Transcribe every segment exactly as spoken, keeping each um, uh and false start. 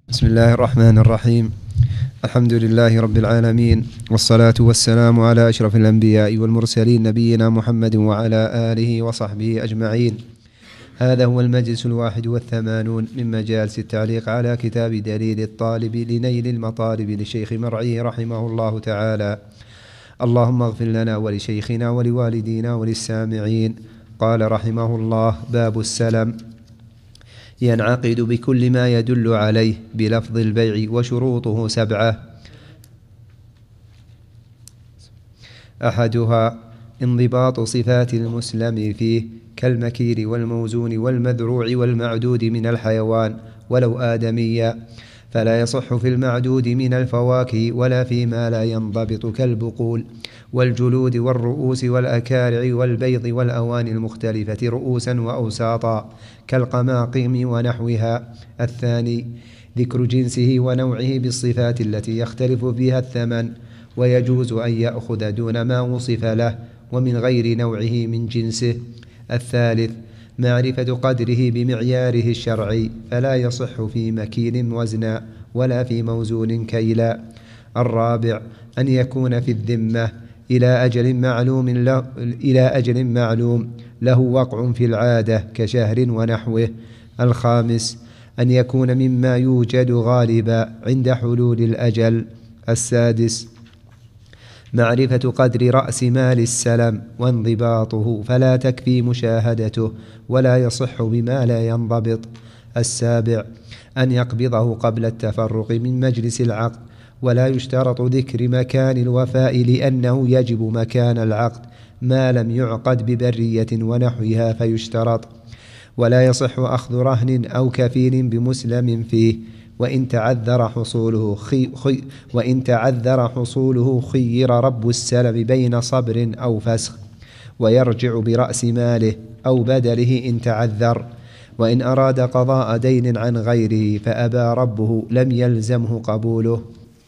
بسم الله الرحمن الرحيم. الحمد لله رب العالمين، والصلاة والسلام على أشرف الأنبياء والمرسلين نبينا محمد وعلى آله وصحبه أجمعين. هذا هو المجلس الواحد والثمانون من مجالس التعليق على كتاب دليل الطالب لنيل المطالب لشيخ مرعي رحمه الله تعالى. اللهم اغفر لنا ولشيخنا ولوالدينا وللسامعين. قال رحمه الله: باب السلم: ينعقد بكل ما يدل عليه بلفظ البيع، وشروطه سبعة. أحدها انضباط صفات المسلم فيه كالمكير والموزون والمذروع والمعدود من الحيوان ولو آدميا، فلا يصح في المعدود من الفواكه ولا فيما لا ينضبط كالبقول والجلود والرؤوس والأكارع والبيض والأواني المختلفة رؤوسا وأوساطا كالقماقم ونحوها. الثاني ذكر جنسه ونوعه بالصفات التي يختلف فيها الثمن، ويجوز أن يأخذ دون ما وصف له ومن غير نوعه من جنسه. الثالث معرفة قدره بمعياره الشرعي، فلا يصح في مكيل وزنا ولا في موزون كيلا. الرابع أن يكون في الذمة إلى أجل معلوم له, إلى أجل معلوم له وقع في العادة كشهر ونحوه. الخامس أن يكون مما يوجد غالبا عند حلول الأجل. السادس معرفة قدر رأس مال السلم وانضباطه، فلا تكفي مشاهدته ولا يصح بما لا ينضبط. السابع أن يقبضه قبل التفرق من مجلس العقد، ولا يشترط ذكر مكان الوفاء لأنه يجب مكان العقد ما لم يعقد ببرية ونحوها فيشترط. ولا يصح أخذ رهن أو كفيل بمسلم فيه، وإن تعذر حصوله خي خي وإن تعذر حصوله خير رب السلم بين صبر أو فسخ، ويرجع برأس ماله أو بدله إن تعذر. وإن أراد قضاء دين عن غيره فأبى ربه لم يلزمه قبوله.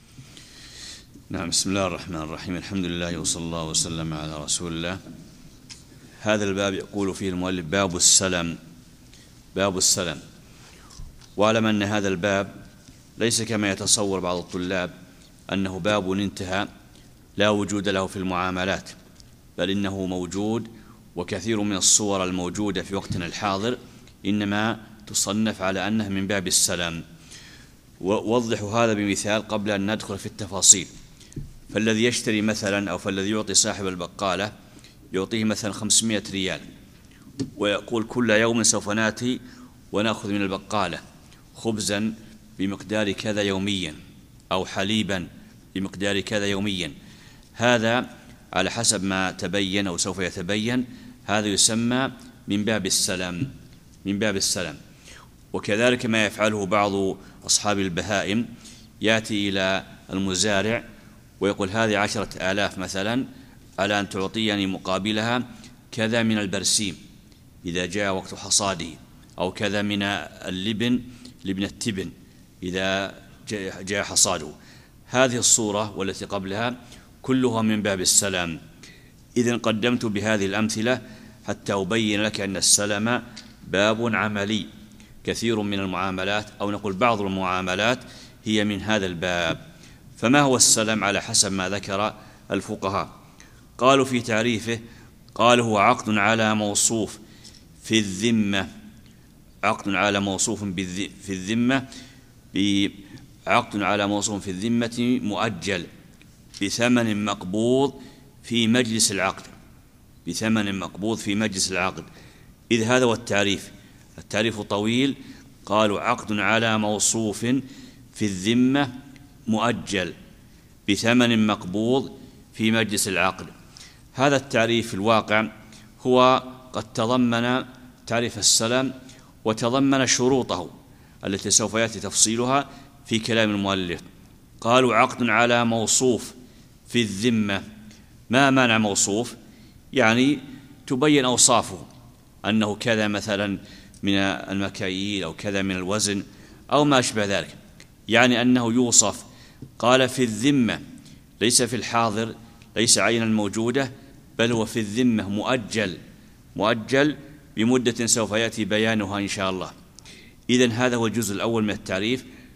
نعم. بسم الله الرحمن الرحيم. الحمد لله وصلى الله وسلم على رسول الله. هذا الباب يقول فيه المؤلف: باب السلم. باب السلم. واعلم أن هذا الباب ليس كما يتصور بعض الطلاب أنه باب انتهى لا وجود له في المعاملات، بل إنه موجود، وكثير من الصور الموجودة في وقتنا الحاضر إنما تصنف على أنها من باب السلم. ووضح هذا بمثال قبل أن ندخل في التفاصيل. فالذي يشتري مثلا أو فالذي يعطي صاحب البقالة يعطيه مثلا خمسمائة ريال، ويقول: كل يوم سوف نأتي ونأخذ من البقالة خبزا بمقدار كذا يوميا، أو حليبا بمقدار كذا يوميا. هذا على حسب ما تبين أو سوف يتبين، هذا يسمى من باب السلم. من باب السلم. وكذلك ما يفعله بعض أصحاب البهائم، يأتي إلى المزارع ويقول: هذه عشرة آلاف مثلا على أن تعطيني مقابلها كذا من البرسيم إذا جاء وقت حصاده، أو كذا من اللبن لبن التبن إذا جاء حصاده. هذه الصورة والتي قبلها كلها من باب السلم. إذن قدمت بهذه الأمثلة حتى أبين لك أن السلم باب عملي. كثير من المعاملات، أو نقول بعض المعاملات، هي من هذا الباب. فما هو السلم على حسب ما ذكر الفقهاء؟ قالوا في تعريفه: قالوا هو عقد على موصوف في الذمة. عقد على موصوف في الذمة عقد على موصوف في الذمة مؤجل بثمن مقبوض في مجلس العقد. بثمن مقبوض في مجلس العقد. إذ هذا هو التعريف. التعريف طويل. قالوا عقد على موصوف في الذمة مؤجل بثمن مقبوض في مجلس العقد. هذا التعريف في الواقع هو قد تضمن تعريف السلم وتضمن شروطه التي سوف يأتي تفصيلها في كلام المؤلف. قالوا عقد على موصوف في الذمة. ما معنى موصوف؟ يعني تبين أوصافه، أنه كذا مثلا من المكاييل أو كذا من الوزن أو ما أشبه ذلك، يعني أنه يوصف. قال في الذمة، ليس في الحاضر، ليس عينا موجودة، بل هو في الذمة مؤجل. مؤجل بمدة سوف يأتي بيانها إن شاء الله. إذن هذا هو الجزء الأول من التعريف،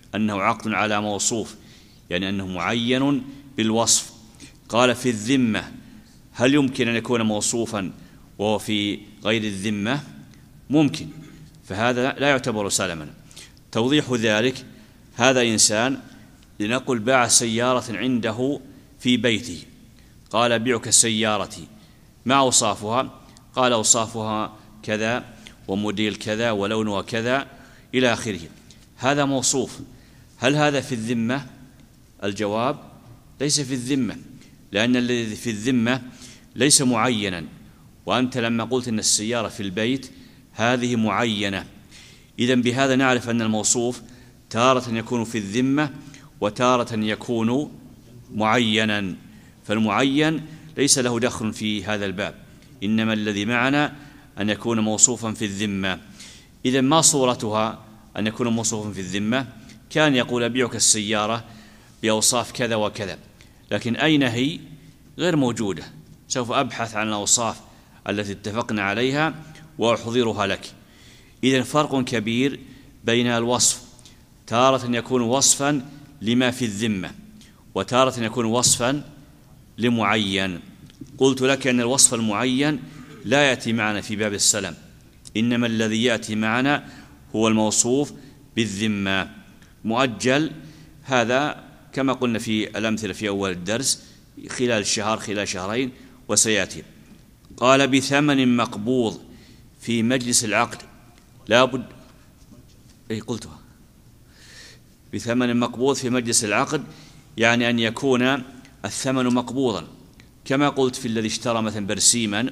أنه عقد على موصوف، يعني أنه معين بالوصف. قال في الذمة، هل يمكن أن يكون موصوفا وهو في غير الذمة؟ ممكن، فهذا لا يعتبر سلما. توضيح ذلك: هذا إنسان لنقل باع سيارة عنده في بيته، قال بيعك سيارتي، ما أوصافها؟ قال أوصافها كذا وموديل كذا ولونها كذا إلى آخره. هذا موصوف. هل هذا في الذمة؟ الجواب: ليس في الذمة، لأن الذي في الذمة ليس معينا، وأنت لما قلت أن السيارة في البيت هذه معينة. إذن بهذا نعرف أن الموصوف تارة يكون في الذمة وتارة يكون معينا، فالمعين ليس له دخل في هذا الباب، إنما الذي معنا أن يكون موصوفا في الذمة. إذن ما صورتها أن يكون موصوفا في الذمة؟ كان يقول أبيعك السيارة بأوصاف كذا وكذا، لكن أين هي؟ غير موجودة. سوف أبحث عن الأوصاف التي اتفقنا عليها وأحضرها لك. إذن فرق كبير بين الوصف، تارة يكون وصفا لما في الذمة، وتارة يكون وصفا لمعين. قلت لك أن الوصف المعين لا يأتي معنا في باب السلم، إنما الذي يأتي معنا هو الموصوف بالذمة. مؤجل هذا كما قلنا في الأمثلة في أول الدرس خلال شهر خلال شهرين وسيأتي. قال بثمن مقبوض في مجلس العقد، لا بد أي قلتها بثمن مقبوض في مجلس العقد، يعني أن يكون الثمن مقبوضا، كما قلت في الذي اشترى مثلا برسيما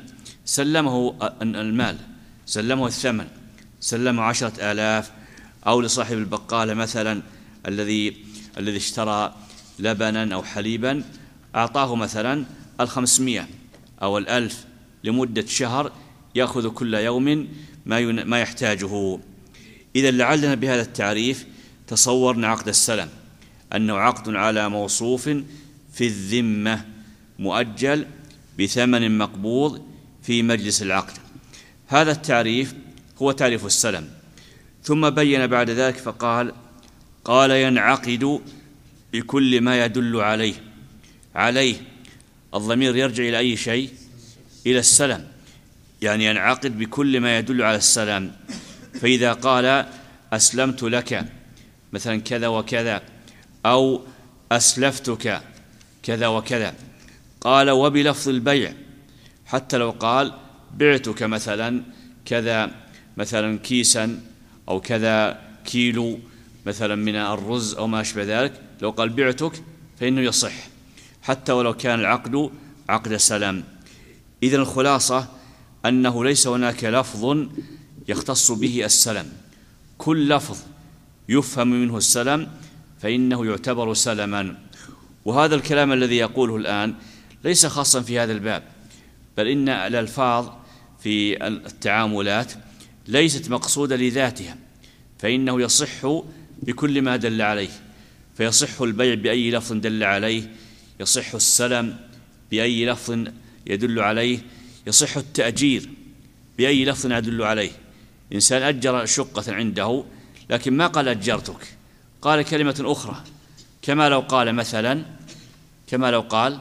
سلمه المال، سلمه الثمن، سلمه عشرة آلاف. أو لصاحب البقالة مثلا الذي الذي اشترى لبنا أو حليبا أعطاه مثلا الخمسمائة أو الألف لمدة شهر، يأخذ كل يوم ما ما يحتاجه. إذا لعلنا بهذا التعريف تصورنا عقد السلم أنه عقد على موصوف في الذمة مؤجل بثمن مقبوض في مجلس العقد. هذا التعريف هو تعريف السلم. ثم بين بعد ذلك فقال: قال ينعقد بكل ما يدل عليه. عليه الضمير يرجع إلى أي شيء؟ إلى السلم، يعني ينعقد بكل ما يدل على السلم. فإذا قال أسلمت لك مثلا كذا وكذا، أو أسلفتك كذا وكذا، قال وبلفظ البيع، حتى لو قال بعتك مثلا كذا مثلا كيسا أو كذا كيلو مثلا من الرز أو ما أشبه ذلك، لو قال بعتك فإنه يصح حتى ولو كان العقد عقد سلام. إذن الخلاصة أنه ليس هناك لفظ يختص به السلم، كل لفظ يفهم منه السلم فإنه يعتبر سلما. وهذا الكلام الذي يقوله الآن ليس خاصا في هذا الباب، بل إن الألفاظ في التعاملات ليست مقصودة لذاتها، فإنه يصح بكل ما دل عليه، فيصح البيع بأي لفظ دل عليه، يصح السلم بأي لفظ يدل عليه، يصح التأجير بأي لفظ يدل عليه. إنسان أجر شقة عنده لكن ما قال أجرتك، قال كلمة أخرى، كما لو قال مثلا كما لو قال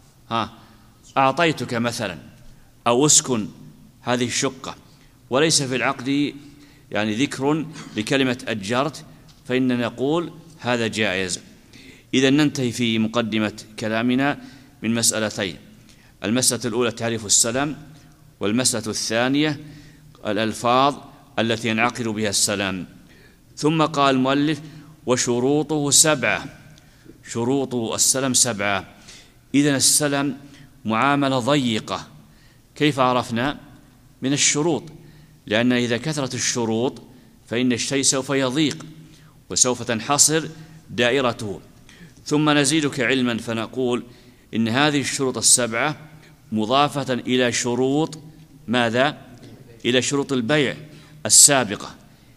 ها أعطيتك مثلا، أو أسكن هذه الشقة، وليس في العقد يعني ذكر لكلمة أجرت، فإننا نقول هذا جائز. إذا ننتهي في مقدمة كلامنا من مسألتين: المسألة الأولى تعريف السلم، والمسألة الثانية الألفاظ التي ينعقد بها السلام. ثم قال المؤلف: وشروطه سبعة. شروط السلم سبعة. إذن السلم معاملة ضيقة. كيف عرفنا؟ من الشروط، لأن إذا كثرت الشروط فإن الشيء سوف يضيق وسوف تنحصر دائرته. ثم نزيدك علما فنقول إن هذه الشروط السبعة مضافة إلى شروط ماذا؟ إلى شروط البيع السابقة.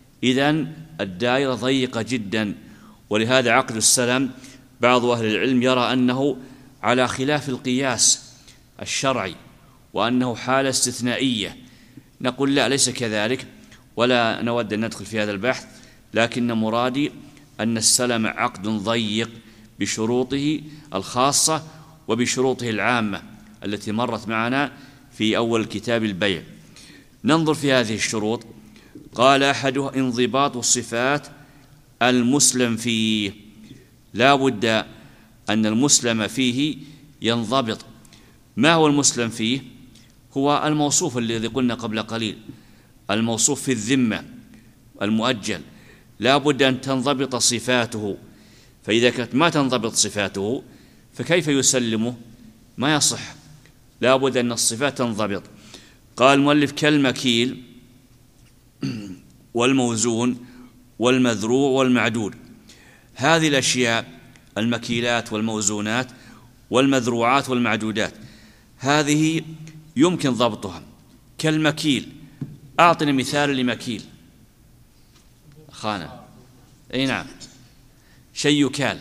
إذن الدائرة ضيقة جدا، ولهذا عقد السلم بعض أهل العلم يرى أنه على خلاف القياس الشرعي، وأنه حالة استثنائية. نقول لا، ليس كذلك، ولا نود أن ندخل في هذا البحث، لكن مرادي أن السلم عقد ضيق بشروطه الخاصة وبشروطه العامة التي مرت معنا في أول كتاب البيع. ننظر في هذه الشروط. قال أحدها انضباط الصفات المسلم فيه، لا بد أن المسلم فيه ينضبط. ما هو المسلم فيه؟ هو الموصوف الذي قلنا قبل قليل، الموصوف في الذمة المؤجل، لا بد أن تنضبط صفاته، فإذا كانت ما تنضبط صفاته فكيف يسلمه؟ ما يصح، لا بد أن الصفات تنضبط. قال المؤلف كالمكيل والموزون والمذروع والمعدود. هذه الأشياء المكيلات والموزونات والمذروعات والمعدودات هذه يمكن ضبطها. كالمكيل، أعطني مثال لمكيل. خانة، أي نعم، شيء يكال،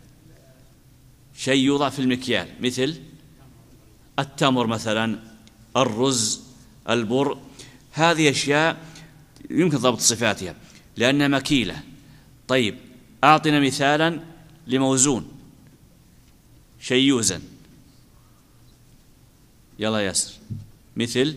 شيء يوضع في المكيال، مثل التمر مثلا، الرز، البر. هذه أشياء يمكن ضبط صفاتها لأنها مكيلة. طيب أعطنا مثالا لموزون، شيء يوزن. يلا ياسر. مثل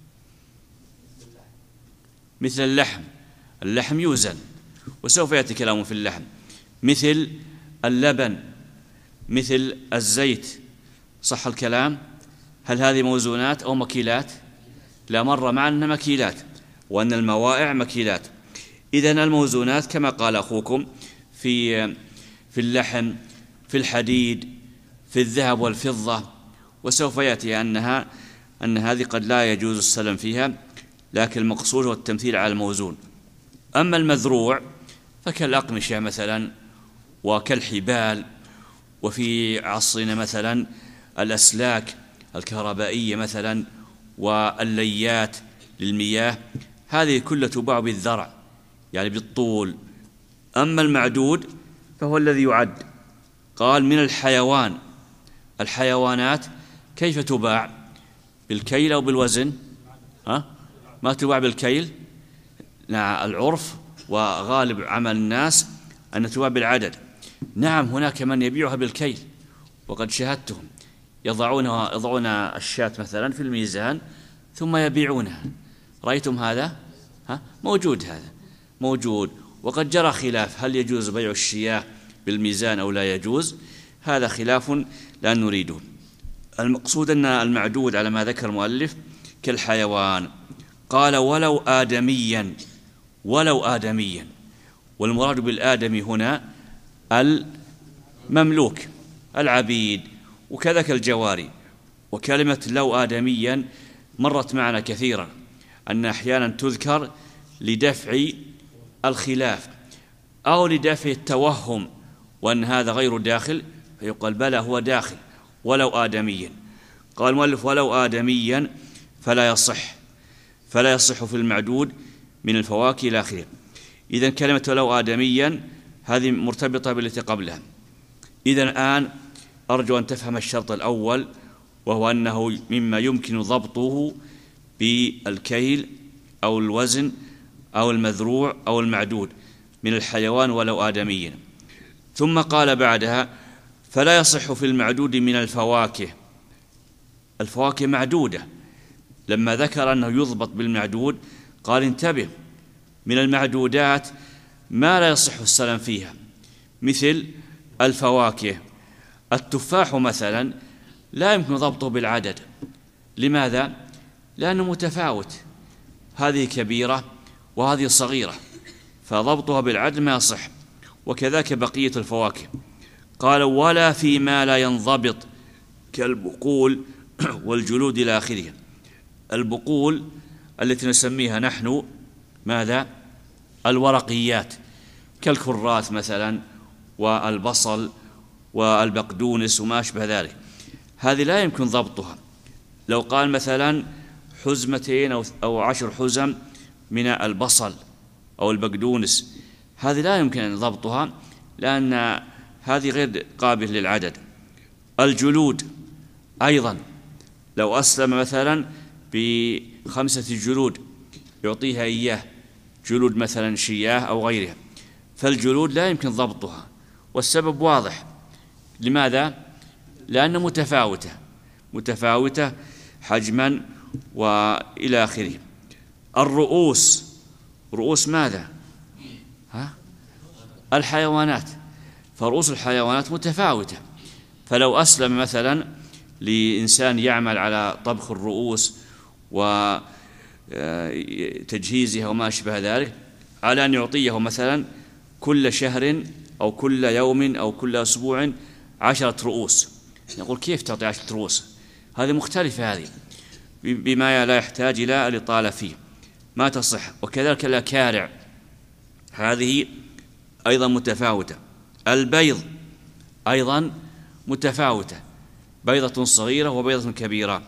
مثل اللحم، اللحم يوزن وسوف يأتي كلامه في اللحم. مثل اللبن، مثل الزيت، صح الكلام؟ هل هذه موزونات أو مكيلات؟ لا، مر معنا مكيلات، وأن الموائع مكيلات. إذن الموزونات كما قال أخوكم في في اللحم، في الحديد، في الذهب والفضة، وسوف يأتي أنها أن هذه قد لا يجوز السلم فيها، لكن المقصود هو التمثيل على الموزون. أما المذروع فكالأقمشة مثلا وكالحبال، وفي عصرنا مثلا الأسلاك الكهربائية مثلا والليات للمياه، هذه كلها تباع بالذرع يعني بالطول. أما المعدود فهو الذي يعد. قال من الحيوان، الحيوانات كيف تباع؟ بالكيل أو بالوزن؟ ها؟ ما تباع بالكيل، نعم، العرف وغالب عمل الناس أن تباع بالعدد. نعم، هناك من يبيعها بالكيل وقد شاهدتهم، يضعونها يضعون الشاة مثلا في الميزان ثم يبيعونها. رأيتم هذا؟ ها؟ موجود، هذا موجود، وقد جرى خلاف هل يجوز بيع الشياه بالميزان أو لا يجوز. هذا خلاف لا نريده. المقصود أن المعدود على ما ذكر المؤلف كالحيوان. قال ولو آدميا، ولو آدميا، والمراد بالآدمي هنا المملوك، العبيد، وكذلك الجواري. وكلمة لو آدميا مرت معنا كثيرا، أن أحيانا تذكر لدفع الخلاف أو لدفع التوهم وأن هذا غير داخل، فيقال بلى هو داخل ولو آدميا. قال المؤلف ولو آدميا فلا يصح، فلا يصح في المعدود من الفواكه إلى آخره. إذن كلمة ولو آدميا هذه مرتبطة بالتي قبلها. إذن الآن أرجو أن تفهم الشرط الأول، وهو أنه مما يمكن ضبطه بالكيل أو الوزن أو المذروع أو المعدود من الحيوان ولو آدميا. ثم قال بعدها فلا يصح في المعدود من الفواكه. الفواكه معدودة، لما ذكر أنه يضبط بالمعدود قال انتبه، من المعدودات ما لا يصح السلم فيها، مثل الفواكه. التفاح مثلا لا يمكن ضبطه بالعدد. لماذا؟ لأنه متفاوت، هذه كبيرة وهذه صغيرة، فضبطها بالعدل ما يصح. وكذلك بقية الفواكه. قال ولا فيما لا ينضبط كالبقول والجلود إلى آخره. البقول التي نسميها نحن ماذا؟ الورقيات، كالكرات مثلا والبصل والبقدونس وما أشبه ذلك، هذه لا يمكن ضبطها. لو قال مثلا حزمتين أو عشر حزم من البصل أو البقدونس، هذه لا يمكن أن ضبطها لأن هذه غير قابل للعدد. الجلود أيضا، لو أسلم مثلا بخمسة جلود يعطيها إياه، جلود مثلا شياه أو غيرها، فالجلود لا يمكن ضبطها، والسبب واضح. لماذا؟ لأنها متفاوتة متفاوتة حجما وإلى آخره. الرؤوس، رؤوس ماذا؟ ها؟ الحيوانات، فرؤوس الحيوانات متفاوتة. فلو أسلم مثلا لإنسان يعمل على طبخ الرؤوس وتجهيزها وما أشبه ذلك، على أن يعطيه مثلا كل شهر أو كل يوم أو كل أسبوع عشرة رؤوس، نقول كيف تعطي عشرة رؤوس؟ هذه مختلفة، هذه بما لا يحتاج إلى الإطالة فيه، ما تصح. وكذلك الأكارع، هذه أيضا متفاوتة. البيض أيضا متفاوتة، بيضة صغيرة وبيضة كبيرة.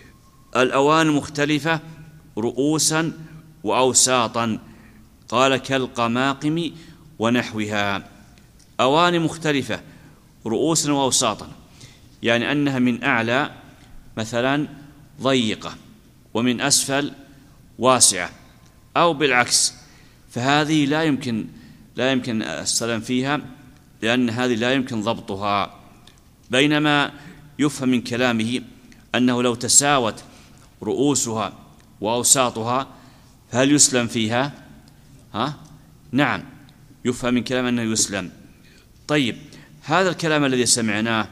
الأوان مختلفة رؤوسا وأوساطا، قال كالقماقم ونحوها. أواني مختلفة رؤوسا وأوساطا، يعني أنها من أعلى مثلا ضيقة ومن أسفل واسعة، أو بالعكس، فهذه لا يمكن لا يمكن السلام فيها، لأن هذه لا يمكن ضبطها. بينما يفهم من كلامه أنه لو تساوت رؤوسها وأوساطها هل يسلم فيها؟ ها؟ نعم، يفهم من كلام أنه يسلم. طيب، هذا الكلام الذي سمعناه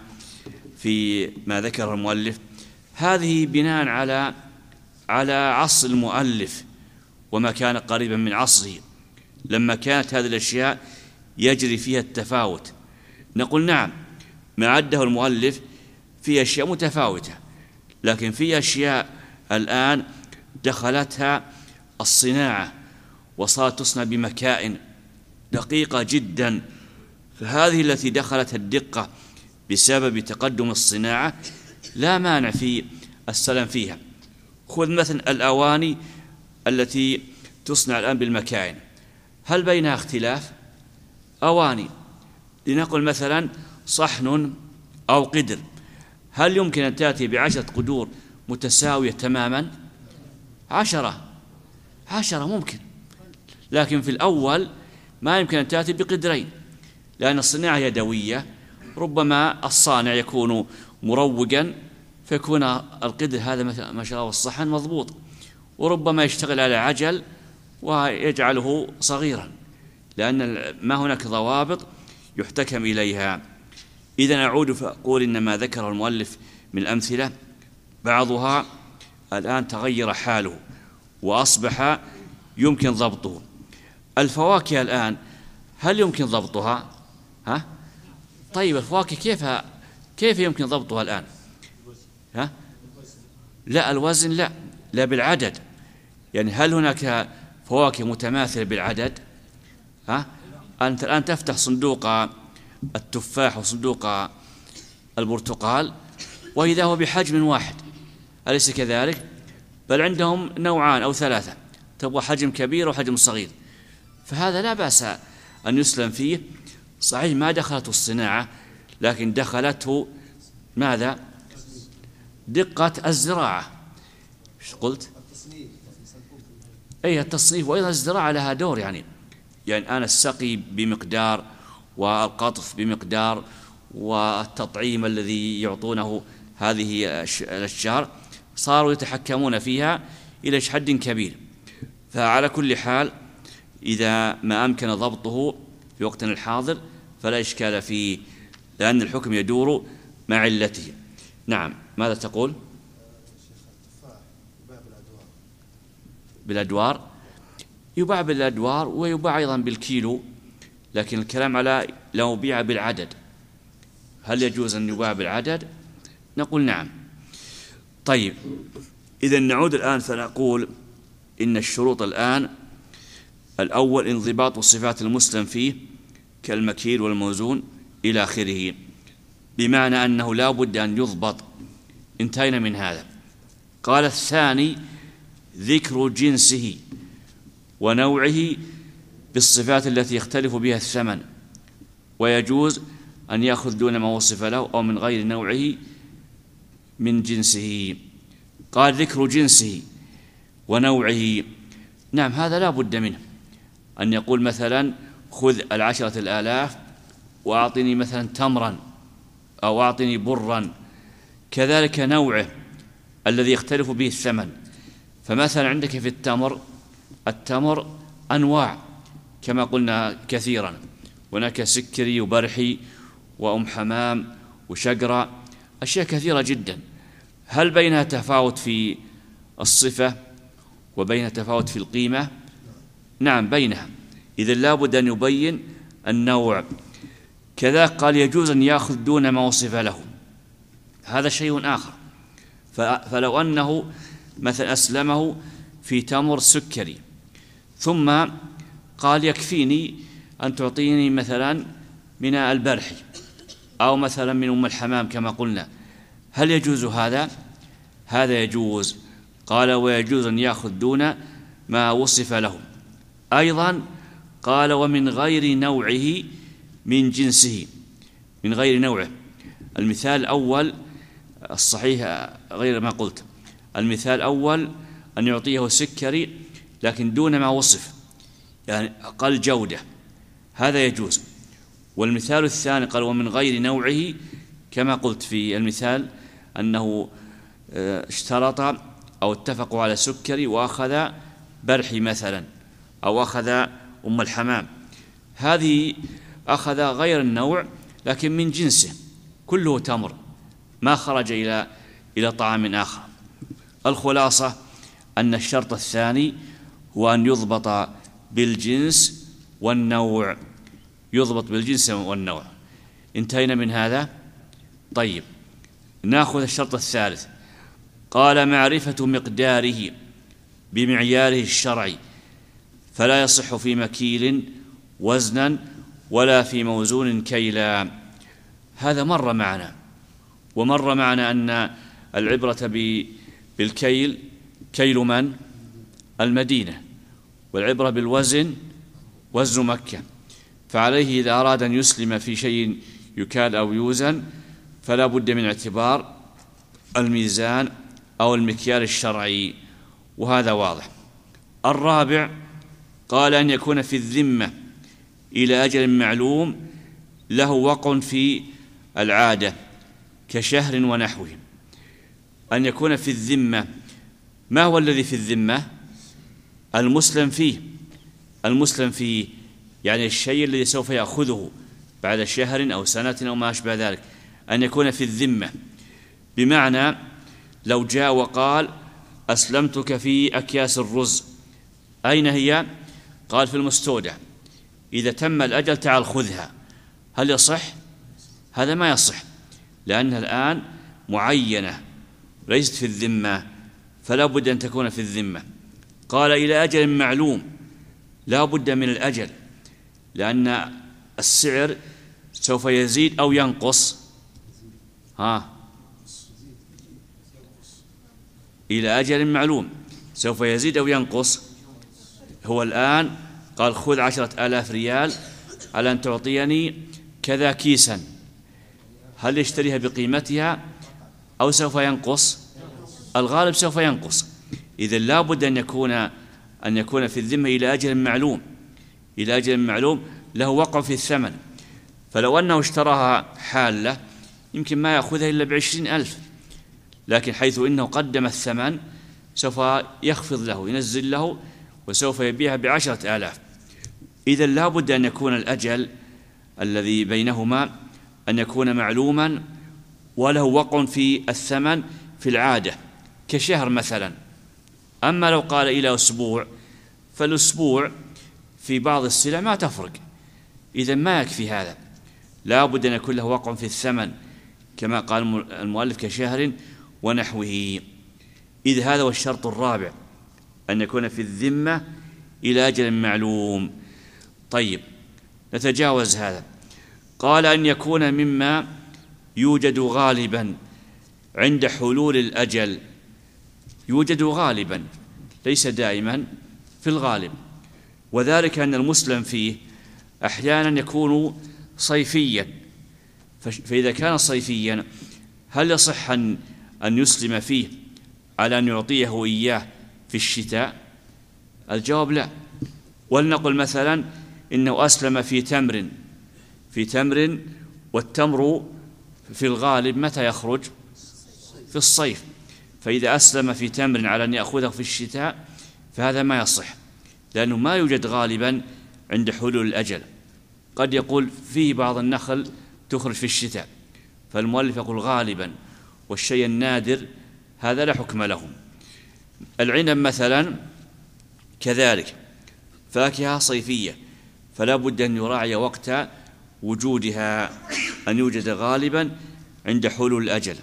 في ما ذكر المؤلف، هذه بناء على على عصر المؤلف وما كان قريبا من عصره، لما كانت هذه الأشياء يجري فيها التفاوت. نقول نعم، ما عده المؤلف في أشياء متفاوتة، لكن في أشياء الآن دخلتها الصناعة وصارت تصنع بمكائن دقيقة جدا، فهذه التي دخلت الدقة بسبب تقدم الصناعة لا مانع في السلام فيها. خذ مثلا الأواني التي تصنع الآن بالمكائن، هل بينها اختلاف؟ أواني، لنقل مثلا صحن أو قدر، هل يمكن أن تأتي بعشرة قدور متساوية تماما؟ عشرة عشرة ممكن، لكن في الأول ما يمكن أن تأتي بقدرين، لأن الصناعة يدوية، ربما الصانع يكون مروقا فيكون القدر هذا ما شاء الله والصحن مضبوط، وربما يشتغل على عجل ويجعله صغيرا، لأن ما هناك ضوابط يحتكم إليها. إذن أعود فأقول إن ما ذكر المؤلف من الأمثلة بعضها الآن تغير حاله وأصبح يمكن ضبطه. الفواكه الآن هل يمكن ضبطها؟ ها؟ طيب، الفواكه كيف كيف يمكن ضبطها الآن؟ ها؟ لا، الوزن لا، لا بالعدد. يعني هل هناك فواكه متماثلة بالعدد؟ ها؟ أنت الآن تفتح صندوق التفاح وصندوق البرتقال وإذا هو بحجم واحد، أليس كذلك؟ بل عندهم نوعان أو ثلاثة، تبغى حجم كبير وحجم صغير، فهذا لا بأس أن يسلم فيه. صحيح ما دخلته الصناعة، لكن دخلته ماذا؟ دقة الزراعة. ايش قلت؟ أي التصنيف، وأيضا الزراعة لها دور، يعني يعني أنا السقي بمقدار والقطف بمقدار والتطعيم الذي يعطونه هذه الأشجار صاروا يتحكمون فيها إلى حد كبير. فعلى كل حال إذا ما أمكن ضبطه في وقتنا الحاضر فلا إشكال فيه، لأن الحكم يدور مع علته. نعم، ماذا تقول؟ بالأدوار، يباع بالأدوار ويباع أيضا بالكيلو، لكن الكلام على لو بيع بالعدد، هل يجوز أن يباع بالعدد؟ نقول نعم. طيب، إذا نعود الآن فنقول إن الشروط الآن: الأول انضباط صفات المسلم فيه كالمكيل والموزون إلى آخره، بمعنى أنه لا بد أن يضبط. انتهينا من هذا. قال الثاني: ذكر جنسه ونوعه بالصفات التي يختلف بها الثمن، ويجوز أن يأخذ دون ما وصف له أو من غير نوعه من جنسه. قال ذكر جنسه ونوعه، نعم، هذا لا بد منه، أن يقول مثلا خذ العشرة الآلاف وأعطني مثلا تمرا أو أعطني برا، كذلك نوعه الذي يختلف به الثمن. فمثلا عندك في التمر، التمر أنواع كما قلنا كثيرا، هناك سكري وبرحي وأم حمام وشقرة، أشياء كثيرة جدا. هل بينها تفاوت في الصفة وبينها تفاوت في القيمة؟ نعم بينها، إذا لابد أن يبين النوع. كذا قال يجوز أن يأخذ دون ما وصف له، هذا شيء آخر. فلو أنه مثلا أسلمه في تمر سكري ثم قال يكفيني أن تعطيني مثلا من البرحي أو مثلا من أم الحمام كما قلنا، هل يجوز هذا؟ هذا يجوز. قال ويجوز أن يأخذ دون ما وصف له. أيضا قال ومن غير نوعه من جنسه، من غير نوعه. المثال الأول الصحيح غير ما قلت، المثال الأول أن يعطيه سكري لكن دون ما وصف، يعني أقل جودة، هذا يجوز. والمثال الثاني قال ومن غير نوعه، كما قلت في المثال أنه اشترط أو اتفقوا على سكري وأخذ برحي مثلا أو أخذ أم الحمام، هذه أخذ غير النوع لكن من جنسه، كله تمر ما خرج إلى إلى طعام آخر. الخلاصة أن الشرط الثاني هو أن يضبط بالجنس والنوع، يضبط بالجنس والنوع. انتهينا من هذا. طيب نأخذ الشرط الثالث. قال معرفة مقداره بمعياره الشرعي، فلا يصح في مكيل وزنا ولا في موزون كيلا. هذا مر معنا، ومر معنا أن العبرة بالكيل كيل من؟ المدينة، والعبرة بالوزن وزن مكة. فعليه إذا أراد أن يسلم في شيء يكال أو يوزن فلا بد من اعتبار الميزان أو المكيال الشرعي، وهذا واضح. الرابع قال أن يكون في الذمة إلى أجل معلوم له وقع في العادة كشهر ونحوه. أن يكون في الذمة، ما هو الذي في الذمة؟ المسلم فيه، المسلم فيه يعني الشيء الذي سوف يأخذه بعد شهر أو سنة أو ما أشبه ذلك، أن يكون في الذمة. بمعنى لو جاء وقال أسلمتك في أكياس الرز، أين هي؟ قال في المستودع، إذا تم الأجل تعال خذها، هل يصح؟ هذا ما يصح، لأنها الآن معينة ليست في الذمة، فلا بد أن تكون في الذمة. قال إلى أجل معلوم، لا بد من الأجل، لأن السعر سوف يزيد أو ينقص. ها إلى أجل معلوم سوف يزيد أو ينقص. هو الآن قال خذ عشرة آلاف ريال على أن تعطيني كذا كيسا، هل يشتريها بقيمتها أو سوف ينقص؟ الغالب سوف ينقص. إذن لا بد أن يكون أن يكون في الذمة إلى أجل معلوم، إلى أجل معلوم له وقع في الثمن. فلو أنه اشتراها حالة يمكن ما يأخذها إلا بعشرين ألف، لكن حيث إنه قدم الثمن سوف يخفض له، ينزل له، وسوف يبيعها بعشرة آلاف. إذن لا بد أن يكون الأجل الذي بينهما أن يكون معلوما وله وقع في الثمن في العادة كشهر مثلا. أما لو قال إلى أسبوع، فالأسبوع في بعض السلع ما تفرق، إذن ما يكفي هذا، لا بد أن يكون له وقع في الثمن كما قال المؤلف كشهر ونحوه. إذ هذا هو الشرط الرابع، أن يكون في الذمة إلى أجل معلوم. طيب نتجاوز هذا. قال أن يكون مما يوجد غالبا عند حلول الأجل، يوجد غالبا ليس دائما، في الغالب، وذلك أن المسلم فيه أحيانا يكون صيفيا، فإذا كان صيفيا هل يصح أن يسلم فيه على أن يعطيه إياه في الشتاء؟ الجواب لا. ولنقل مثلا إنه أسلم في تمر في تمر والتمر في الغالب متى يخرج؟ في الصيف. فإذا أسلم في تمر على أن يأخذه في الشتاء فهذا ما يصح، لأنه ما يوجد غالبا عند حلول الأجل. قد يقول فيه بعض النخل تخرج في الشتاء، فالمؤلف يقول غالبا، والشيء النادر هذا لا حكم له. العنب مثلا كذلك فاكهة صيفية، فلا بد أن يراعي وقت وجودها، أن يوجد غالبا عند حلول الأجل.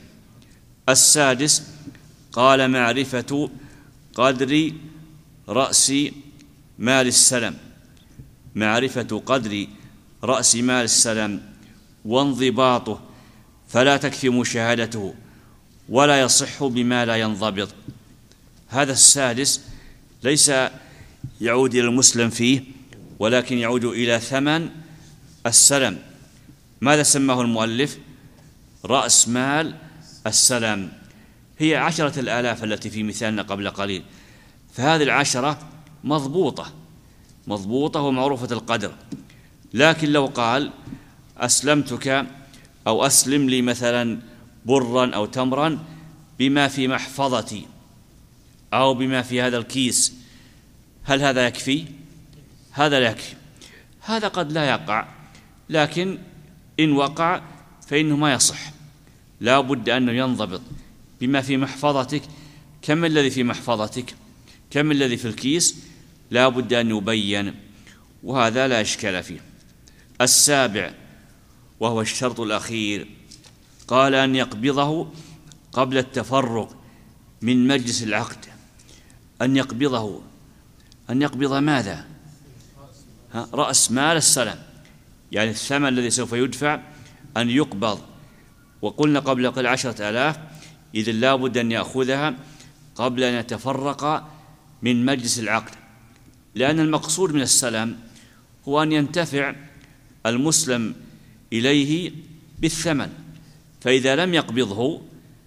السادس قال معرفة قدر رأس مال السلم، معرفة قدر رأس مال السلم وانضباطه، فلا تكفي مشاهدته ولا يصح بما لا ينضبط. هذا السادس ليس يعود إلى المسلم فيه، ولكن يعود إلى ثمن السلم. ماذا سماه المؤلف؟ رأس مال السلم، هي عشرة الآلاف التي في مثالنا قبل قليل. فهذه العشرة مضبوطة مضبوطة ومعروفة القدر. لكن لو قال أسلمتك أو أسلم لي مثلا برا أو تمرا بما في محفظتي أو بما في هذا الكيس، هل هذا يكفي؟ هذا لا يكفي. هذا قد لا يقع، لكن إن وقع فإنه ما يصح، لا بد أنه ينضبط بما في محفظتك. كم الذي في محفظتك؟ كم الذي في الكيس؟ لا بد أن يبين، وهذا لا إشكال فيه. السابع وهو الشرط الأخير قال أن يقبضه قبل التفرق من مجلس العقد. أن يقبضه، أن يقبض ماذا؟ ها؟ رأس مال السلم، يعني الثمن الذي سوف يدفع أن يقبض. وقلنا قبل قل عشرة آلاف، إذن لا بد أن يأخذها قبل أن يتفرق من مجلس العقد، لأن المقصود من السلم هو أن ينتفع المسلم إليه بالثمن، فإذا لم يقبضه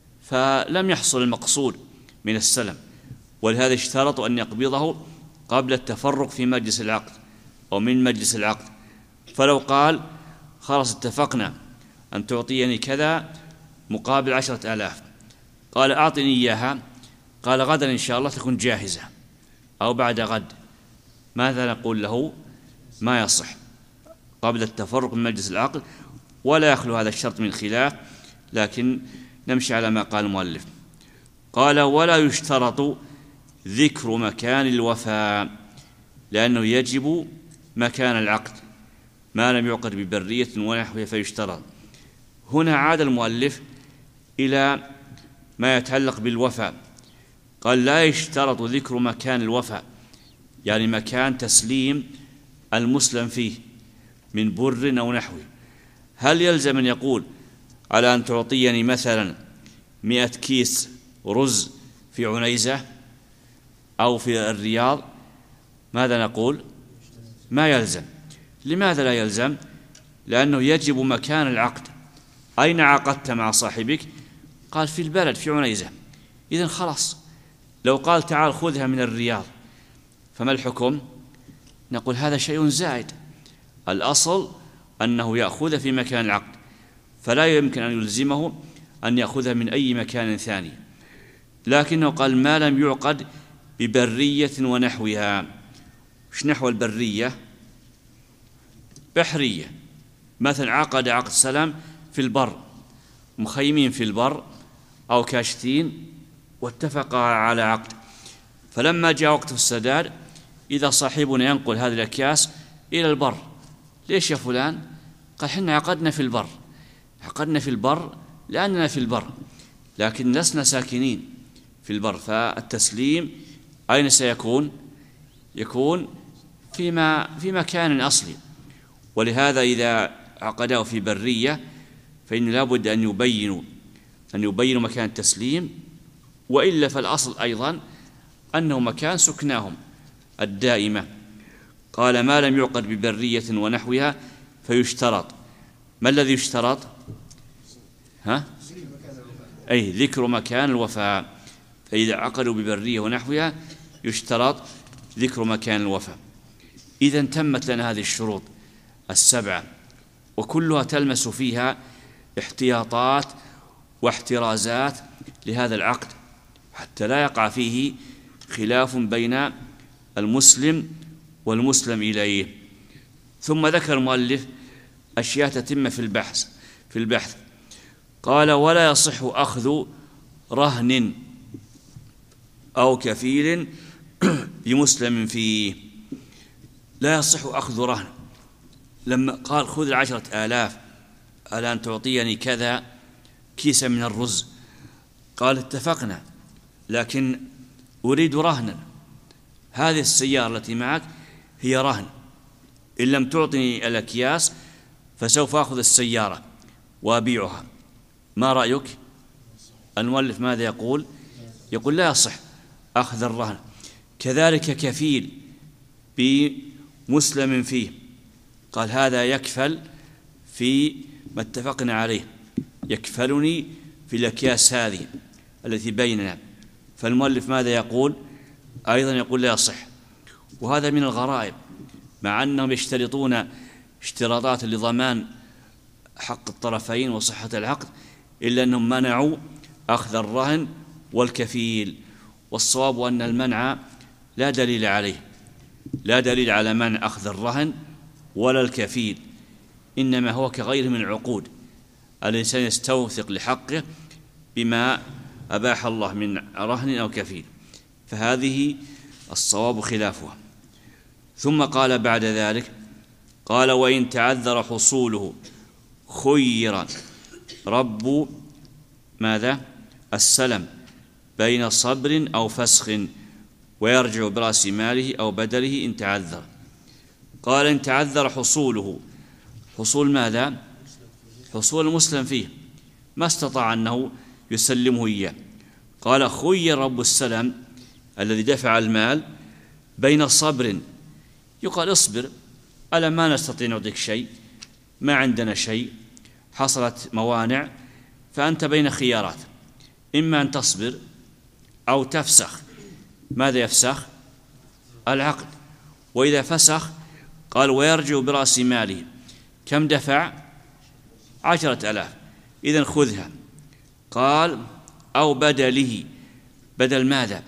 فلم يحصل المقصود من السلم. ولهذا اشترطوا أن يقبضه قبل التفرق في مجلس العقد أو من مجلس العقد. فلو قال خلاص اتفقنا أن تعطيني كذا مقابل عشرة آلاف، قال أعطني إياها، قال غدا إن شاء الله تكون جاهزة أو بعد غد، ماذا نقول له؟ ما يصح قبل التفرق من مجلس العقد، ولا يخلو هذا الشرط من خلاف، لكن نمشي على ما قال المؤلف. قال ولا يشترط ذكر مكان الوفاء، لأنه يجب مكان العقد ما لم يعقد ببرية ونحوه فيشترط. هنا عاد المؤلف إلى ما يتعلق بالوفاء، قال لا يشترط ذكر مكان الوفاء، يعني مكان تسليم المسلم فيه من بر أو نحوه. هل يلزم أن يقول على أن تعطيني مثلا مئة كيس رز في عنيزة أو في الرياض؟ ماذا نقول؟ ما يلزم. لماذا لا يلزم؟ لأنه يجب مكان العقد. أين عقدت مع صاحبك؟ قال في البلد في عنيزة، إذن خلاص. لو قال تعال خذها من الرياض فما الحكم؟ نقول هذا شيء زائد، الأصل أنه يأخذ في مكان العقد، فلا يمكن أن يلزمه أن يأخذها من أي مكان ثاني. لكنه قال ما لم يعقد ببرية ونحوها. إيش نحو البرية؟ بحرية، مثلا عقد عقد سلام في البر، مخيمين في البر أو كاشتين واتفقا على عقد، فلما جاء وقت السداد إذا صاحبنا ينقل هذه الأكياس إلى البر، ليش يا فلان؟ قال حنا عقدنا في البر، عقدنا في البر لأننا في البر، لكن لسنا ساكنين في البر، فالتسليم أين سيكون؟ يكون فيما في مكان أصلي. ولهذا إذا عقده في برية فإن لا بد أن يبينوا أن يبينوا مكان التسليم، وإلا فالأصل أيضا أنه مكان سكناهم الدائمة. قال ما لم يعقد ببرية ونحوها فيشترط. ما الذي يشترط؟ ها؟ أي ذكر مكان الوفاء، فإذا عقدوا ببرية ونحوها يشترط ذكر مكان الوفاء. إذا تمت لنا هذه الشروط السبعة، وكلها تلمس فيها احتياطات واحترازات لهذا العقد حتى لا يقع فيه خلاف بين المسلم والمسلم إليه. ثم ذكر المؤلف أشياء تتم في البحث في البحث قال: ولا يصح أخذ رهن أو كفيل بمسلم فيه. لا يصح أخذ رهن. لما قال خذ العشرة آلاف ألا أن تعطيني كذا كيسا من الرز، قال: اتفقنا، لكن أريد رهنا. هذه السيارة التي معك هي رهن، إن لم تعطني الأكياس فسوف أخذ السيارة وأبيعها. ما رأيك؟ المؤلف ماذا يقول؟ يقول: لا يصح أخذ الرهن. كذلك كفيل بمسلم فيه، قال: هذا يكفل في ما اتفقنا عليه، يكفلني في الأكياس هذه التي بيننا. فالمؤلف ماذا يقول؟ أيضا يقول: لا يصح. وهذا من الغرائب، مع أنهم يشترطون اشتراطات لضمان حق الطرفين وصحة العقد، إلا أنهم منعوا أخذ الرهن والكفيل. والصواب أن المنع لا دليل عليه، لا دليل على منع أخذ الرهن ولا الكفيل، إنما هو كغيره من العقود. الإنسان يستوثق لحقه بما أباح الله من رهن أو كفيل، فهذه الصواب خلافها. ثم قال بعد ذلك، قال: وإن تعذر حصوله خير رب ماذا؟ السلم بين صبر أو فسخ، ويرجع برأس ماله أو بدله إن تعذر. قال: إن تعذر حصوله، حصول ماذا؟ حصول المسلم فيه، ما استطاع أنه يسلمه إياه. قال: خير رب السلم الذي دفع المال بين صبر، يقال: اصبر، ألا ما نستطيع نعطيك شيء، ما عندنا شيء، حصلت موانع، فأنت بين خيارات، إما أن تصبر أو تفسخ. ماذا يفسخ؟ العقد. وإذا فسخ قال: ويرجع برأس ماله. كم دفع؟ عشرة ألاف، إذن خذها. قال: أو بدله. بدل ماذا؟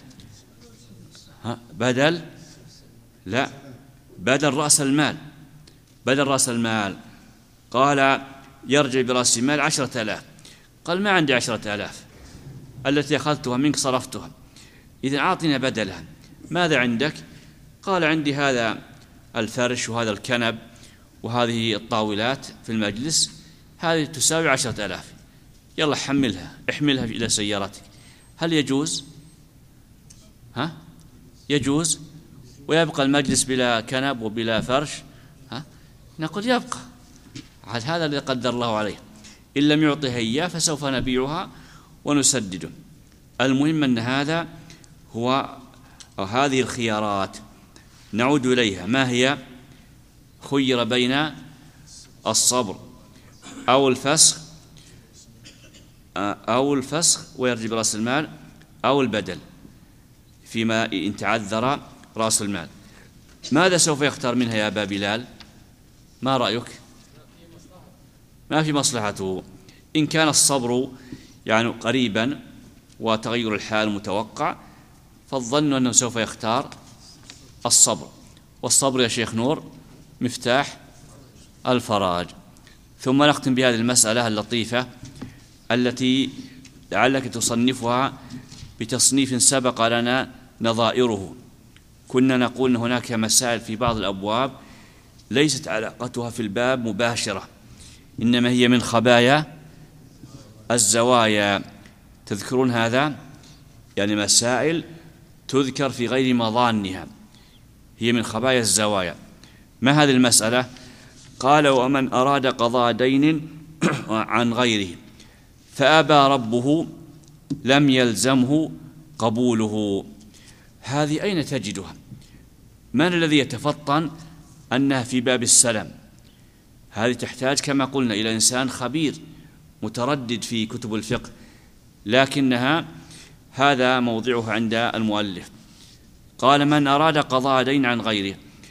ها بدل لا بدل رأس المال، بدل رأس المال. قال: يرجع برأس مال عشرة ألاف. قال: ما عندي عشرة ألاف، التي أخذتها منك صرفتها، إذن أعطنا بدلها. ماذا عندك؟ قال: عندي هذا الفرش وهذا الكنب وهذه الطاولات في المجلس، هذه تساوي عشرة ألاف، يلا حملها، احملها إلى سيارتك. هل يجوز؟ ها؟ يجوز؟ ويبقى المجلس بلا كنب وبلا فرش؟ ها؟ نقول يبقى، هذا الذي قدر الله عليه، إن لم يعطيها إياه فسوف نبيعها ونسدده. المهم أن هذا هو أو هذه الخيارات نعود إليها. ما هي؟ خير بين الصبر أو الفسخ أو الفسخ ويرجع برأس المال أو البدل فيما إن تعذر رأس المال. ماذا سوف يختار منها يا أبا بلال؟ ما رأيك؟ ما في مصلحته. إن كان الصبر يعني قريبا وتغير الحال متوقع، فالظن أنه سوف يختار الصبر، والصبر يا شيخ نور مفتاح الفراج. ثم نختم بهذه المسألة اللطيفة التي لعلك تصنفها بتصنيف سبق لنا نظائره. كنا نقول أن هناك مسائل في بعض الأبواب ليست علاقتها في الباب مباشرة، إنما هي من خبايا الزوايا. تذكرون هذا؟ يعني مسائل تذكر في غير مظانها، هي من خبايا الزوايا. ما هذه المسألة؟ قال: ومن أراد قضاء دين عن غيره فأبى ربه لم يلزمه قبوله. هذه أين تجدها؟ من الذي يتفطن أنها في باب السلم؟ هذه تحتاج كما قلنا إلى إنسان خبير متردد في كتب الفقه، لكنها هذا موضعها عند المؤلف. قال: من أراد قضاء دين عن غيره،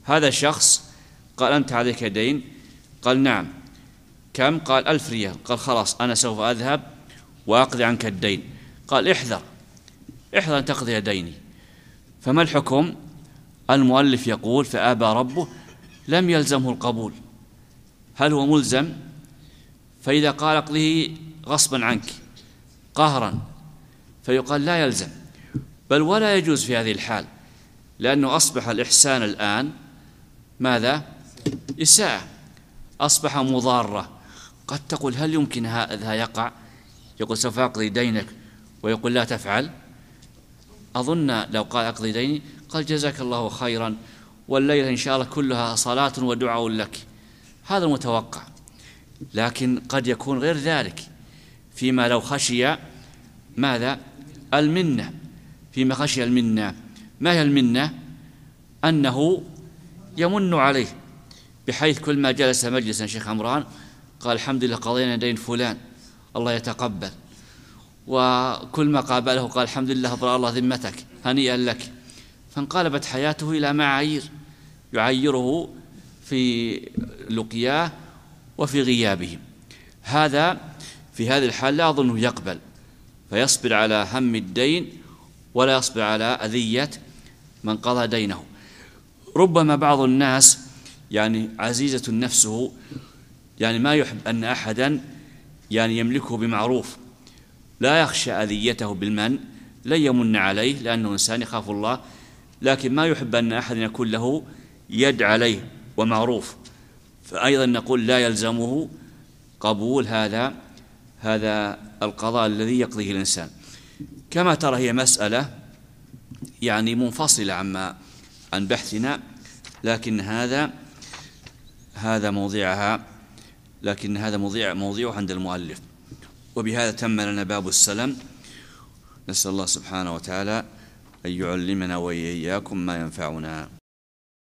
هذا الشخص قال أنت عليك دين؟ قال نعم. كم؟ قال ألف ريال. قال خلاص أنا سوف أذهب وأقضي عنك الدين. قال احذر احذر أن تقضي ديني. فما الحكم؟ المؤلف يقول فأبى ربه لم يلزمه القبول. هل هو ملزم؟ فإذا قال اقضيه غصبا عنك قهرا فيقال لا يلزم، بل ولا يجوز في هذه الحال، لأنه أصبح الإحسان الآن ماذا؟ إساءة، أصبح مضارة. قد تقول هل يمكن هذا يقع؟ يقول سوف أقضي دينك ويقول لا تفعل. أظن لو قال أقضي ديني قال جزاك الله خيرا والليلة إن شاء الله كلها صلاة ودعاء لك، هذا المتوقع. لكن قد يكون غير ذلك فيما لو خشي ماذا؟ المنة. فيما خشي المنة. ما هي المنة؟ أنه يمن عليه بحيث كل ما جلس مجلسا شيخ عمران قال الحمد لله قضينا دين فلان الله يتقبل، وكل ما قابله قال الحمد لله أبرأ الله ذمتك هنيئا لك. فانقلبت حياته إلى معايير يعيره في لقياه وفي غيابه. هذا في هذه الحال لا أظنه يقبل، فيصبر على هم الدين ولا يصبر على أذية من قضى دينه. ربما بعض الناس يعني عزيزة نفسه، يعني ما يحب أن أحدا يعني يملكه بمعروف، لا يخشى أذيته بالمن، لن يمن عليه لأنه إنسان يخاف الله، لكن ما يحب أن أحد يكون له يد عليه ومعروف، فأيضا نقول لا يلزمه قبول هذا هذا القضاء الذي يقضيه الإنسان. كما ترى هي مسألة يعني منفصلة عما عن بحثنا، لكن هذا هذا موضعها لكن هذا موضع موضوع عند المؤلف. وبهذا تم لنا باب السلم. نسأل الله سبحانه وتعالى أن يعلمنا وإياكم ما ينفعنا.